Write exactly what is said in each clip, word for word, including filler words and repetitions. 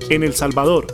en El Salvador.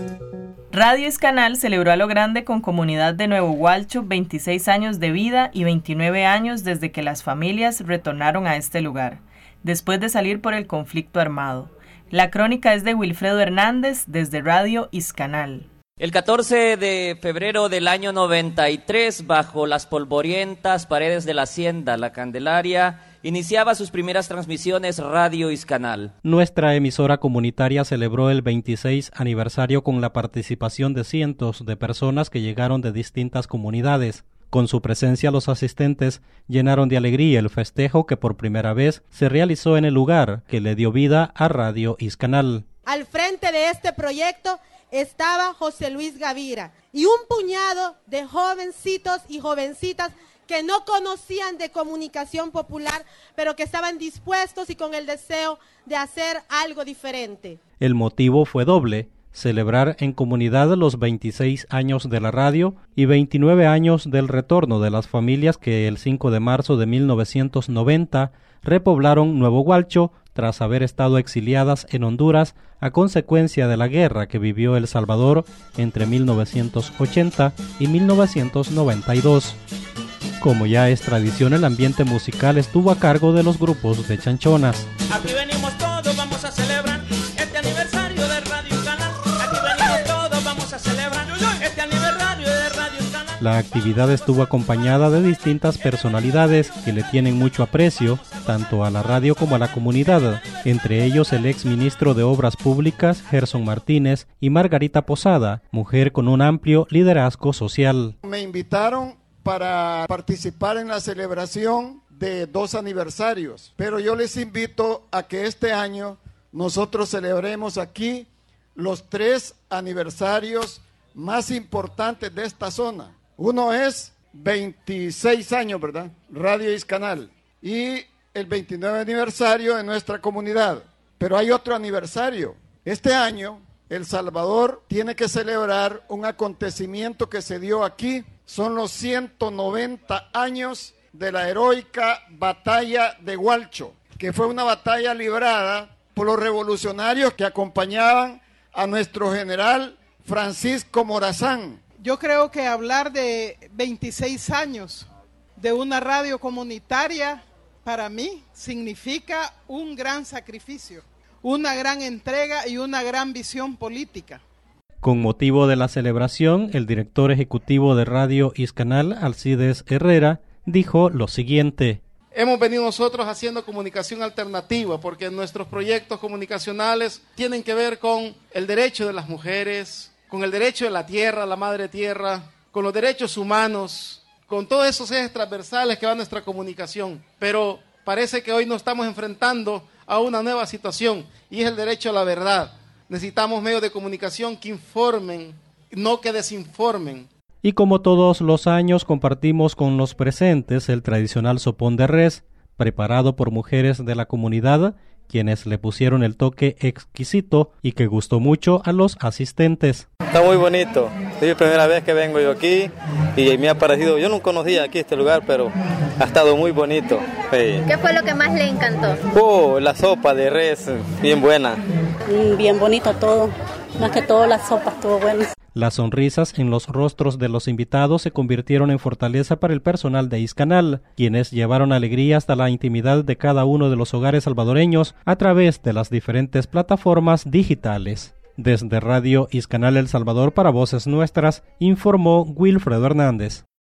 Radio Iscanal celebró a lo grande con Comunidad de Nuevo Gualcho veintiséis años de vida y veintinueve años desde que las familias retornaron a este lugar, después de salir por el conflicto armado. La crónica es de Wilfredo Hernández desde Radio Iscanal. El catorce de febrero del año noventa y tres, bajo las polvorientas paredes de la hacienda La Candelaria, iniciaba sus primeras transmisiones Radio Iscanal. Nuestra emisora comunitaria celebró el veintiséis aniversario con la participación de cientos de personas que llegaron de distintas comunidades. Con su presencia, los asistentes llenaron de alegría el festejo que por primera vez se realizó en el lugar que le dio vida a Radio Iscanal. Al frente de este proyecto estaba José Luis Gavira y un puñado de jovencitos y jovencitas que no conocían de comunicación popular, pero que estaban dispuestos y con el deseo de hacer algo diferente. El motivo fue doble: celebrar en comunidad los veintiséis años de la radio y veintinueve años del retorno de las familias que el cinco de marzo de mil novecientos noventa repoblaron Nuevo Gualcho tras haber estado exiliadas en Honduras a consecuencia de la guerra que vivió El Salvador entre mil novecientos ochenta y mil novecientos noventa y dos. Como ya es tradición, el ambiente musical estuvo a cargo de los grupos de chanchonas. Aquí venimos todos, vamos a celebrar este aniversario de Radio Iscanal. Aquí venimos todos, vamos a celebrar este aniversario de Radio Iscanal. La actividad estuvo acompañada de distintas personalidades que le tienen mucho aprecio, tanto a la radio como a la comunidad, entre ellos el ex ministro de Obras Públicas, Gerson Martínez, y Margarita Posada, mujer con un amplio liderazgo social. Me invitaron para participar en la celebración de dos aniversarios, pero yo les invito a que este año nosotros celebremos aquí los tres aniversarios más importantes de esta zona. Uno es veintiséis años, ¿verdad? Radio Iscanal, y el veintinueve aniversario de nuestra comunidad, pero hay otro aniversario. Este año El Salvador tiene que celebrar un acontecimiento que se dio aquí. Son los ciento noventa años de la heroica batalla de Gualcho, que fue una batalla librada por los revolucionarios que acompañaban a nuestro general Francisco Morazán. Yo creo que hablar de veintiséis años de una radio comunitaria, para mí, significa un gran sacrificio, una gran entrega y una gran visión política. Con motivo de la celebración, el director ejecutivo de Radio Iscanal, Alcides Herrera, dijo lo siguiente. Hemos venido nosotros haciendo comunicación alternativa porque nuestros proyectos comunicacionales tienen que ver con el derecho de las mujeres, con el derecho de la tierra, la madre tierra, con los derechos humanos, con todos esos ejes transversales que va nuestra comunicación. Pero parece que hoy nos estamos enfrentando a una nueva situación y es el derecho a la verdad. Necesitamos medios de comunicación que informen, no que desinformen. Y como todos los años compartimos con los presentes el tradicional sopón de res, preparado por mujeres de la comunidad, quienes le pusieron el toque exquisito y que gustó mucho a los asistentes. Está muy bonito, es la primera vez que vengo yo aquí y me ha parecido, yo no conocía aquí este lugar, pero ha estado muy bonito. Sí. ¿Qué fue lo que más le encantó? Oh, la sopa de res, bien buena. Bien bonito todo, más que todo la sopa estuvo buena. Las sonrisas en los rostros de los invitados se convirtieron en fortaleza para el personal de Iscanal, quienes llevaron alegría hasta la intimidad de cada uno de los hogares salvadoreños a través de las diferentes plataformas digitales. Desde Radio Iscanal El Salvador para Voces Nuestras, informó Wilfredo Hernández.